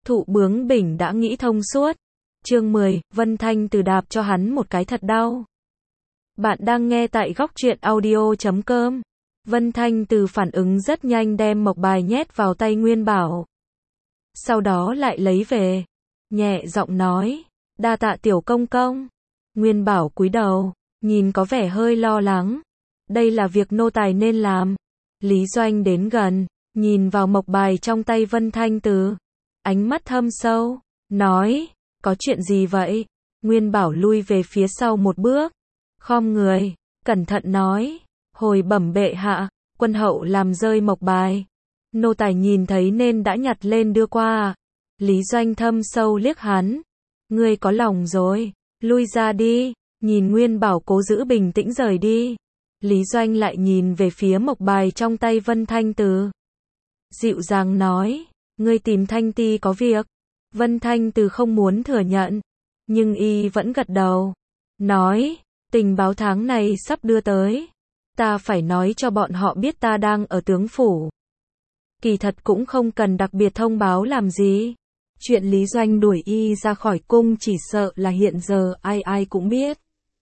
Thụ bướng bỉnh đã nghĩ thông suốt. Chương 10, Vân Thanh Từ đạp cho hắn một cái thật đau. Bạn đang nghe tại góc truyện audio.com. Vân Thanh Từ phản ứng rất nhanh đem mộc bài nhét vào tay Nguyên Bảo. Sau đó lại lấy về. Nhẹ giọng nói, đa tạ tiểu công công. Nguyên Bảo cúi đầu, nhìn có vẻ hơi lo lắng. Đây là việc nô tài nên làm. Lý Doanh đến gần, nhìn vào mộc bài trong tay Vân Thanh Từ. Ánh mắt thâm sâu, nói, có chuyện gì vậy? Nguyên Bảo lui về phía sau một bước, khom người, cẩn thận nói, hồi bẩm bệ hạ, quân hậu làm rơi mộc bài. Nô tài nhìn thấy nên đã nhặt lên đưa qua. Lý Doanh thâm sâu liếc hắn, ngươi có lòng rồi, lui ra đi. Nhìn Nguyên Bảo cố giữ bình tĩnh rời đi, Lý Doanh lại nhìn về phía mộc bài trong tay Vân Thanh Từ. Dịu dàng nói, ngươi tìm Thanh Ti có việc. Vân Thanh Từ không muốn thừa nhận, nhưng y vẫn gật đầu. Nói, tình báo tháng này sắp đưa tới. Ta phải nói cho bọn họ biết ta đang ở tướng phủ. Kỳ thật cũng không cần đặc biệt thông báo làm gì. Chuyện Lý Doanh đuổi y ra khỏi cung chỉ sợ là hiện giờ ai ai cũng biết.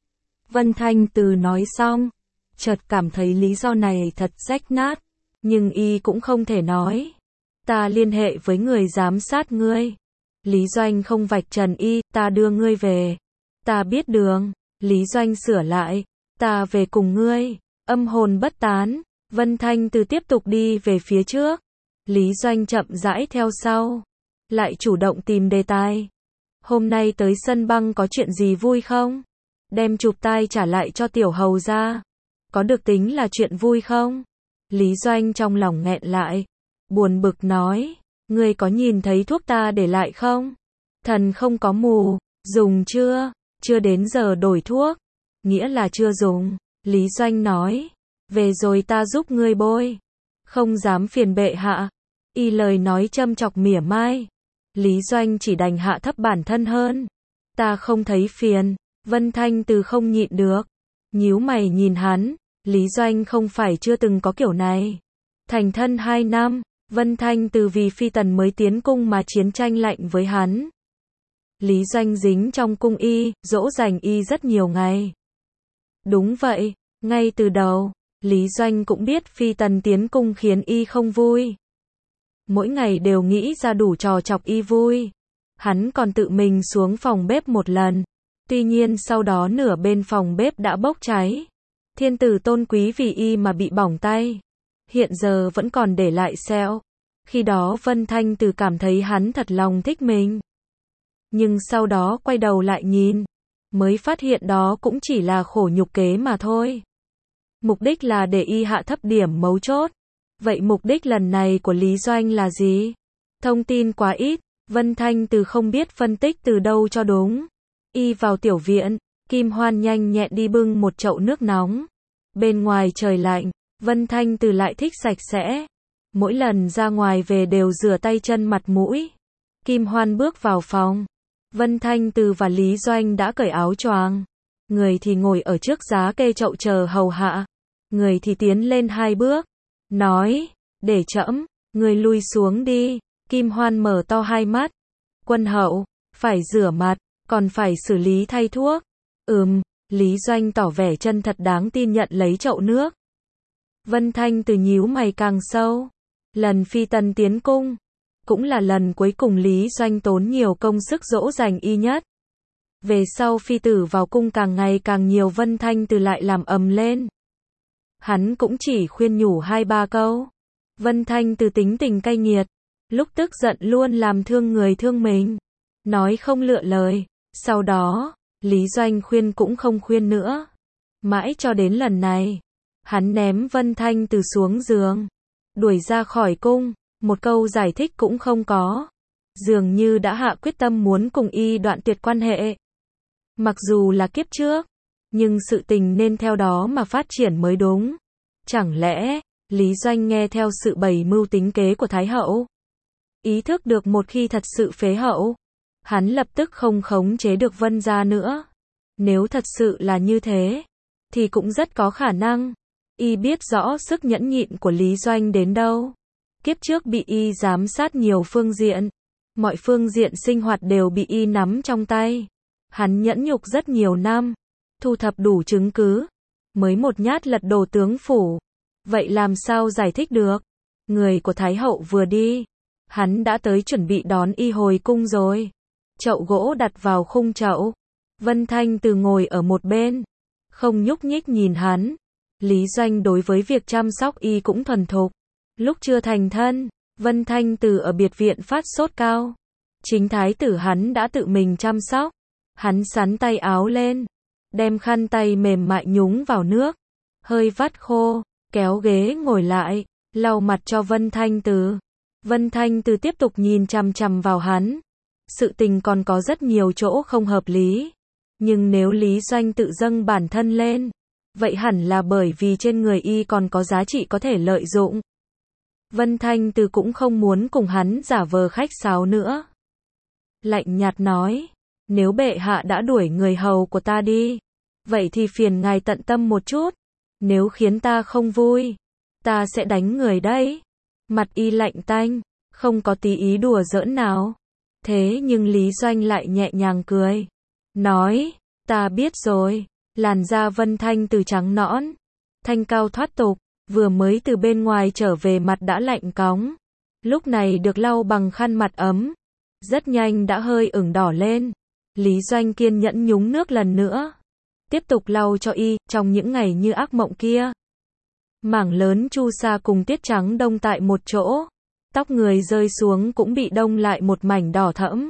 Vân Thanh Từ nói xong, chợt cảm thấy lý do này thật rách nát, nhưng y cũng không thể nói. Ta liên hệ với người giám sát ngươi. Lý Doanh không vạch trần y, ta đưa ngươi về. Ta biết đường. Lý Doanh sửa lại, ta về cùng ngươi. Âm hồn bất tán. Vân Thanh Từ tiếp tục đi về phía trước. Lý Doanh chậm rãi theo sau, lại chủ động tìm đề tài. Hôm nay tới sân băng có chuyện gì vui không? Đem chụp tai trả lại cho tiểu hầu ra. Có được tính là chuyện vui không? Lý Doanh trong lòng nghẹn lại, buồn bực nói, ngươi có nhìn thấy thuốc ta để lại không? Thần không có mù, dùng chưa? Chưa đến giờ đổi thuốc. Nghĩa là chưa dùng. Lý Doanh nói, về rồi ta giúp ngươi bôi. Không dám phiền bệ hạ. Y lời nói châm chọc mỉa mai. Lý Doanh chỉ đành hạ thấp bản thân hơn. Ta không thấy phiền. Vân Thanh Từ không nhịn được, nhíu mày nhìn hắn. Lý Doanh không phải chưa từng có kiểu này. Thành thân 2 năm, Vân Thanh Từ vì phi tần mới tiến cung mà chiến tranh lạnh với hắn. Lý Doanh dính trong cung y, dỗ dành y rất nhiều ngày. Đúng vậy, ngay từ đầu, Lý Doanh cũng biết phi tần tiến cung khiến y không vui. Mỗi ngày đều nghĩ ra đủ trò chọc y vui. Hắn còn tự mình xuống phòng bếp một lần. Tuy nhiên sau đó nửa bên phòng bếp đã bốc cháy. Thiên tử tôn quý vì y mà bị bỏng tay. Hiện giờ vẫn còn để lại sẹo. Khi đó Vân Thanh Từ cảm thấy hắn thật lòng thích mình. Nhưng sau đó quay đầu lại nhìn, mới phát hiện đó cũng chỉ là khổ nhục kế mà thôi. Mục đích là để y hạ thấp điểm mấu chốt. Vậy mục đích lần này của Lý Doanh là gì? Thông tin quá ít, Vân Thanh Từ không biết phân tích từ đâu cho đúng. Y vào tiểu viện, Kim Hoan nhanh nhẹn đi bưng một chậu nước nóng. Bên ngoài trời lạnh, Vân Thanh Từ lại thích sạch sẽ. Mỗi lần ra ngoài về đều rửa tay chân mặt mũi. Kim Hoan bước vào phòng. Vân Thanh Từ và Lý Doanh đã cởi áo choàng. Người thì ngồi ở trước giá kê chậu chờ hầu hạ. Người thì tiến lên 2 bước. Nói, để trẫm, người lui xuống đi. Kim Hoan mở to hai mắt. Quân hậu, phải rửa mặt, còn phải xử lý thay thuốc. Lý Doanh tỏ vẻ chân thật đáng tin nhận lấy chậu nước. Vân Thanh Từ nhíu mày càng sâu. Lần phi tần tiến cung, cũng là lần cuối cùng Lý Doanh tốn nhiều công sức dỗ dành y nhất. Về sau phi tử vào cung càng ngày càng nhiều, Vân Thanh Từ lại làm ầm lên. Hắn cũng chỉ khuyên nhủ 2-3 câu. Vân Thanh Từ tính tình cay nghiệt, lúc tức giận luôn làm thương người thương mình, nói không lựa lời. Sau đó, Lý Doanh khuyên cũng không khuyên nữa. Mãi cho đến lần này, hắn ném Vân Thanh Từ xuống giường, đuổi ra khỏi cung, một câu giải thích cũng không có. Dường như đã hạ quyết tâm muốn cùng y đoạn tuyệt quan hệ. Mặc dù là kiếp trước, nhưng sự tình nên theo đó mà phát triển mới đúng. Chẳng lẽ, Lý Doanh nghe theo sự bày mưu tính kế của Thái hậu? Ý thức được một khi thật sự phế hậu, hắn lập tức không khống chế được Vân gia nữa. Nếu thật sự là như thế, thì cũng rất có khả năng. Y biết rõ sức nhẫn nhịn của Lý Doanh đến đâu. Kiếp trước bị y giám sát nhiều phương diện, Mọi phương diện sinh hoạt đều bị y nắm trong tay. Hắn nhẫn nhục rất nhiều năm, thu thập đủ chứng cứ, mới một nhát lật đổ tướng phủ. Vậy làm sao giải thích được? Người của Thái hậu vừa đi, hắn đã tới chuẩn bị đón y hồi cung rồi. Chậu gỗ đặt vào khung chậu. Vân Thanh Từ ngồi ở một bên, không nhúc nhích nhìn hắn. Lý Doanh đối với việc chăm sóc y cũng thuần thục. Lúc chưa thành thân, Vân Thanh Từ ở biệt viện phát sốt cao. Chính thái tử hắn đã tự mình chăm sóc. Hắn sắn tay áo lên, đem khăn tay mềm mại nhúng vào nước, hơi vắt khô, kéo ghế ngồi lại, lau mặt cho Vân Thanh Từ. Vân Thanh Từ tiếp tục nhìn chằm chằm vào hắn. Sự tình còn có rất nhiều chỗ không hợp lý. Nhưng nếu Lý Doanh tự dâng bản thân lên, vậy hẳn là bởi vì trên người y còn có giá trị có thể lợi dụng. Vân Thanh Từ cũng không muốn cùng hắn giả vờ khách sáo nữa. Lạnh nhạt nói, nếu bệ hạ đã đuổi người hầu của ta đi, vậy thì phiền ngài tận tâm một chút. Nếu khiến ta không vui, ta sẽ đánh người đấy. Mặt y lạnh tanh, không có tí ý đùa giỡn nào. Thế nhưng Lý Doanh lại nhẹ nhàng cười, nói, ta biết rồi. Làn da Vân Thanh Từ trắng nõn, thanh cao thoát tục, vừa mới từ bên ngoài trở về mặt đã lạnh cóng. Lúc này được lau bằng khăn mặt ấm, rất nhanh đã hơi ửng đỏ lên. Lý Doanh kiên nhẫn nhúng nước lần nữa, tiếp tục lau cho y. Trong những ngày như ác mộng kia, mảng lớn chu sa cùng tiết trắng đông tại một chỗ, tóc người rơi xuống cũng bị đông lại một mảnh đỏ thẫm.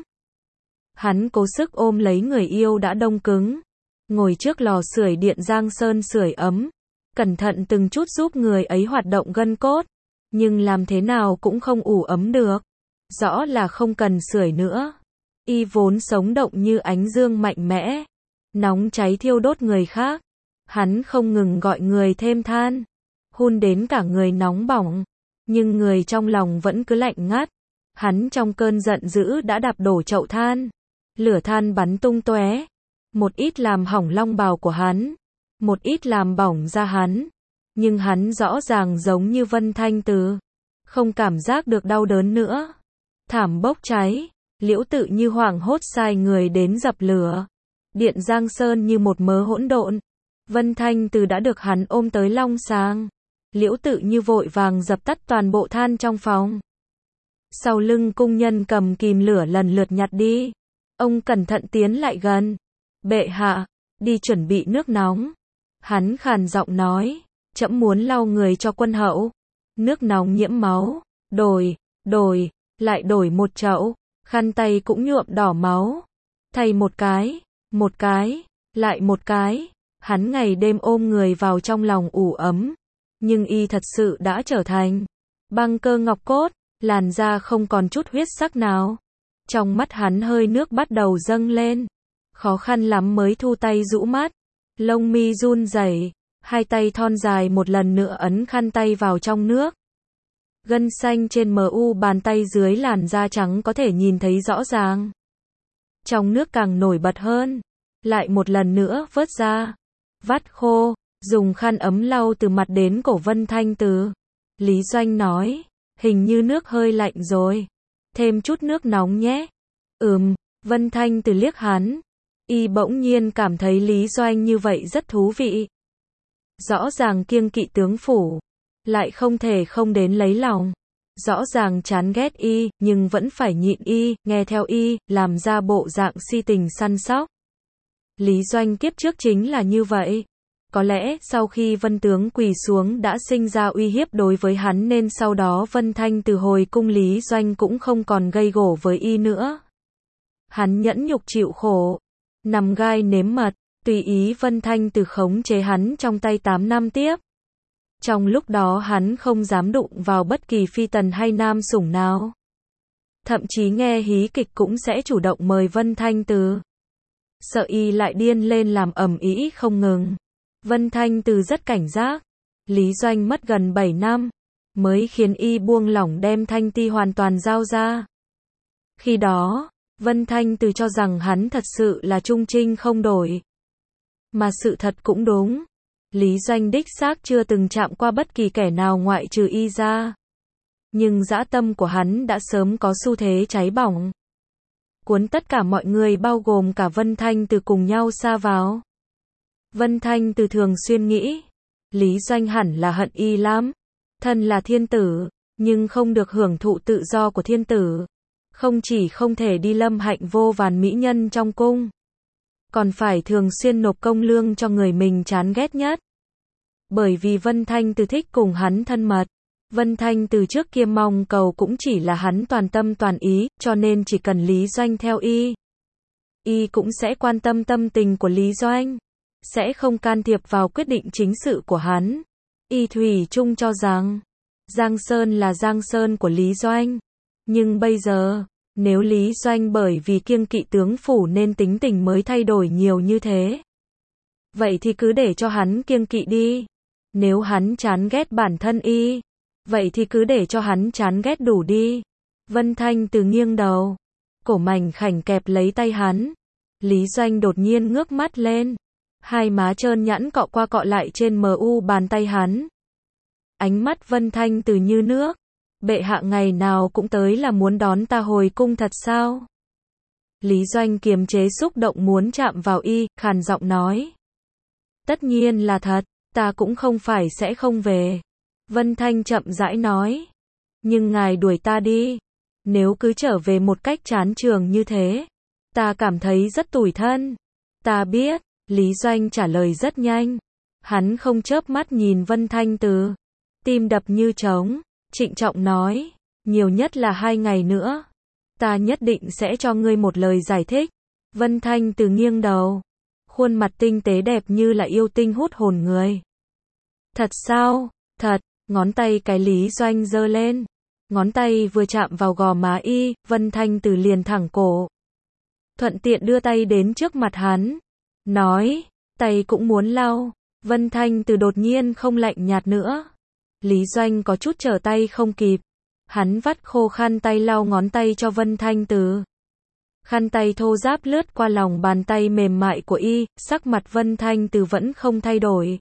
Hắn cố sức ôm lấy người yêu đã đông cứng, ngồi trước lò sưởi điện Giang Sơn sưởi ấm, cẩn thận từng chút giúp người ấy hoạt động gân cốt, nhưng làm thế nào cũng không ủ ấm được. Rõ là không cần sưởi nữa. Y vốn sống động như ánh dương mạnh mẽ, nóng cháy thiêu đốt người khác. Hắn không ngừng gọi người thêm than, hun đến cả người nóng bỏng, nhưng người trong lòng vẫn cứ lạnh ngắt. Hắn trong cơn giận dữ đã đạp đổ chậu than, lửa than bắn tung tóe, một ít làm hỏng long bào của hắn, một ít làm bỏng da hắn. Nhưng hắn rõ ràng giống như Vân Thanh Từ, không cảm giác được đau đớn nữa. Thảm bốc cháy, Liễu Tự Như hoảng hốt sai người đến dập lửa. Điện Giang Sơn như một mớ hỗn độn. Vân Thanh Từ đã được hắn ôm tới long sàng. Liễu Tự Như vội vàng dập tắt toàn bộ than trong phòng. Sau lưng cung nhân cầm kìm lửa lần lượt nhặt đi. Ông cẩn thận tiến lại gần. Bệ hạ, đi chuẩn bị nước nóng. Hắn khàn giọng nói, trẫm muốn lau người cho quân hậu. Nước nóng nhiễm máu, đổi, lại đổi một chậu, khăn tay cũng nhuộm đỏ máu. Thay một cái, lại một cái. Hắn ngày đêm ôm người vào trong lòng ủ ấm. Nhưng y thật sự đã trở thành băng cơ ngọc cốt, làn da không còn chút huyết sắc nào. Trong mắt hắn hơi nước bắt đầu dâng lên. Khó khăn lắm mới thu tay rũ mắt. Lông mi run rẩy, hai tay thon dài một lần nữa ấn khăn tay vào trong nước. Gân xanh trên mu bàn tay dưới làn da trắng có thể nhìn thấy rõ ràng. Trong nước càng nổi bật hơn. Lại một lần nữa vớt ra, vắt khô, dùng khăn ấm lau từ mặt đến cổ Vân Thanh Từ. Lý Doanh nói, hình như nước hơi lạnh rồi, thêm chút nước nóng nhé. Vân Thanh Từ liếc hắn. Y bỗng nhiên cảm thấy Lý Doanh như vậy rất thú vị. Rõ ràng kiêng kỵ tướng phủ, lại không thể không đến lấy lòng. Rõ ràng chán ghét y, nhưng vẫn phải nhịn y, nghe theo y, làm ra bộ dạng si tình săn sóc. Lý Doanh kiếp trước chính là như vậy. Có lẽ sau khi Vân tướng quỳ xuống đã sinh ra uy hiếp đối với hắn nên sau đó Vân Thanh Từ hồi cung Lý Doanh cũng không còn gây gổ với y nữa. Hắn nhẫn nhục chịu khổ, nằm gai nếm mật, tùy ý Vân Thanh Từ khống chế hắn trong tay 8 năm tiếp. Trong lúc đó hắn không dám đụng vào bất kỳ phi tần hay nam sủng nào. Thậm chí nghe hí kịch cũng sẽ chủ động mời Vân Thanh Từ. Sợ y lại điên lên làm ầm ĩ không ngừng. Vân Thanh Từ rất cảnh giác. Lý Doanh mất gần 7 năm, mới khiến y buông lỏng đem Thanh Ti hoàn toàn giao ra. Khi đó, Vân Thanh Từ cho rằng hắn thật sự là trung trinh không đổi. Mà sự thật cũng đúng. Lý Doanh đích xác chưa từng chạm qua bất kỳ kẻ nào ngoại trừ y ra. Nhưng dã tâm của hắn đã sớm có xu thế cháy bỏng. cuốn tất cả mọi người bao gồm cả Vân Thanh Từ cùng nhau sa vào. Vân Thanh Từ thường xuyên nghĩ, Lý Doanh hẳn là hận y lắm. Thân là thiên tử, nhưng không được hưởng thụ tự do của thiên tử. Không chỉ không thể đi lâm hạnh vô vàn mỹ nhân trong cung, còn phải thường xuyên nộp công lương cho người mình chán ghét nhất. Bởi vì Vân Thanh Từ thích cùng hắn thân mật. Vân Thanh Từ trước kia mong cầu cũng chỉ là hắn toàn tâm toàn ý, cho nên chỉ cần Lý Doanh theo y cũng sẽ quan tâm tâm tình của Lý Doanh, sẽ không can thiệp vào quyết định chính sự của hắn. Y thủy chung cho rằng, Giang Sơn là Giang Sơn của Lý Doanh. Nhưng bây giờ, nếu Lý Doanh bởi vì kiêng kỵ tướng phủ nên tính tình mới thay đổi nhiều như thế, vậy thì cứ để cho hắn kiêng kỵ đi. Nếu hắn chán ghét bản thân y, vậy thì cứ để cho hắn chán ghét đủ đi. Vân Thanh Từ nghiêng đầu, cổ mảnh khảnh kẹp lấy tay hắn. Lý Doanh đột nhiên ngước mắt lên, hai má trơn nhẵn cọ qua cọ lại trên mu bàn tay hắn. Ánh mắt Vân Thanh Từ như nước. Bệ hạ ngày nào cũng tới là muốn đón ta hồi cung thật sao? Lý Doanh kiềm chế xúc động muốn chạm vào y, khàn giọng nói. Tất nhiên là thật, ta cũng không phải sẽ không về. Vân Thanh chậm rãi nói. Nhưng ngài đuổi ta đi. Nếu cứ trở về một cách chán chường như thế, ta cảm thấy rất tủi thân. Ta biết, Lý Doanh trả lời rất nhanh. Hắn không chớp mắt nhìn Vân Thanh Từ, tim đập như trống, trịnh trọng nói, nhiều nhất là 2 ngày nữa. Ta nhất định sẽ cho ngươi một lời giải thích. Vân Thanh Từ nghiêng đầu, khuôn mặt tinh tế đẹp như là yêu tinh hút hồn người. Thật sao? Thật. Ngón tay cái Lý Doanh giơ lên. Ngón tay vừa chạm vào gò má y, Vân Thanh Từ liền thẳng cổ. Thuận tiện đưa tay đến trước mặt hắn. Nói, tay cũng muốn lau. Vân Thanh Từ đột nhiên không lạnh nhạt nữa. Lý Doanh có chút trở tay không kịp. Hắn vắt khô khăn tay lau ngón tay cho Vân Thanh Từ. Khăn tay thô ráp lướt qua lòng bàn tay mềm mại của y, sắc mặt Vân Thanh Từ vẫn không thay đổi.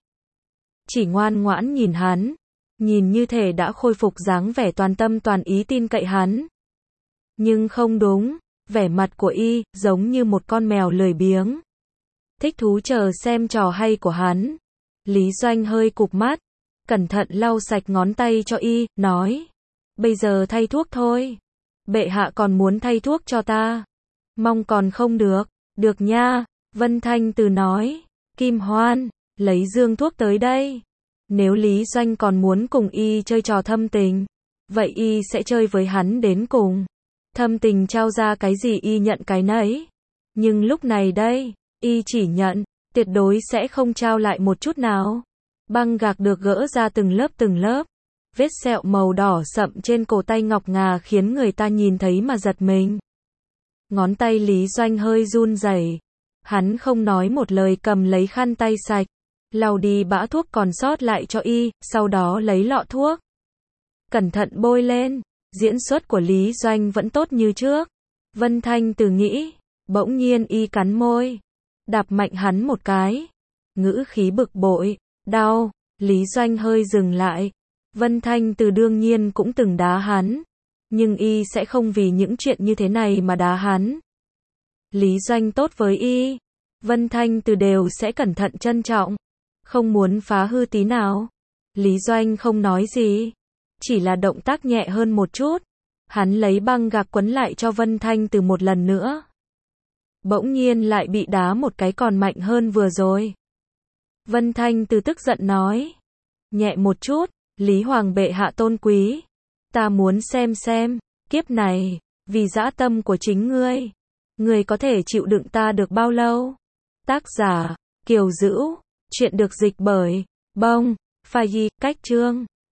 Chỉ ngoan ngoãn nhìn hắn. Nhìn như thể đã khôi phục dáng vẻ toàn tâm toàn ý tin cậy hắn. Nhưng không đúng, vẻ mặt của y giống như một con mèo lười biếng, thích thú chờ xem trò hay của hắn. Lý Doanh hơi cụp mắt, cẩn thận lau sạch ngón tay cho y, nói. Bây giờ thay thuốc thôi. Bệ hạ còn muốn thay thuốc cho ta. Mong còn không được. Được nha. Vân Thanh Từ nói. Kim Hoan, lấy dương thuốc tới đây. Nếu Lý Doanh còn muốn cùng y chơi trò thâm tình, vậy y sẽ chơi với hắn đến cùng. Thâm tình trao ra cái gì y nhận cái nấy. Nhưng lúc này đây, y chỉ nhận, tuyệt đối sẽ không trao lại một chút nào. Băng gạc được gỡ ra từng lớp. Vết sẹo màu đỏ sậm trên cổ tay ngọc ngà khiến người ta nhìn thấy mà giật mình. Ngón tay Lý Doanh hơi run rẩy. Hắn không nói một lời cầm lấy khăn tay sạch, lau đi bã thuốc còn sót lại cho y, sau đó lấy lọ thuốc. Cẩn thận bôi lên, diễn xuất của Lý Doanh vẫn tốt như trước. Vân Thanh Từ nghĩ, bỗng nhiên y cắn môi, đạp mạnh hắn một cái. Ngữ khí bực bội, đau. Lý Doanh hơi dừng lại. Vân Thanh Từ đương nhiên cũng từng đá hắn, nhưng y sẽ không vì những chuyện như thế này mà đá hắn. Lý Doanh tốt với y, Vân Thanh Từ đều sẽ cẩn thận trân trọng, không muốn phá hư tí nào. Lý Doanh không nói gì, chỉ là động tác nhẹ hơn một chút. Hắn lấy băng gạc quấn lại cho Vân Thanh Từ một lần nữa. Bỗng nhiên lại bị đá một cái còn mạnh hơn vừa rồi. Vân Thanh Từ tức giận nói, nhẹ một chút. Lý Hoàng bệ hạ tôn quý, ta muốn xem, kiếp này, vì dã tâm của chính ngươi có thể chịu đựng ta được bao lâu? Tác giả, Kiều Dữu, chuyện được dịch bởi, Bông, Phai, cách chương.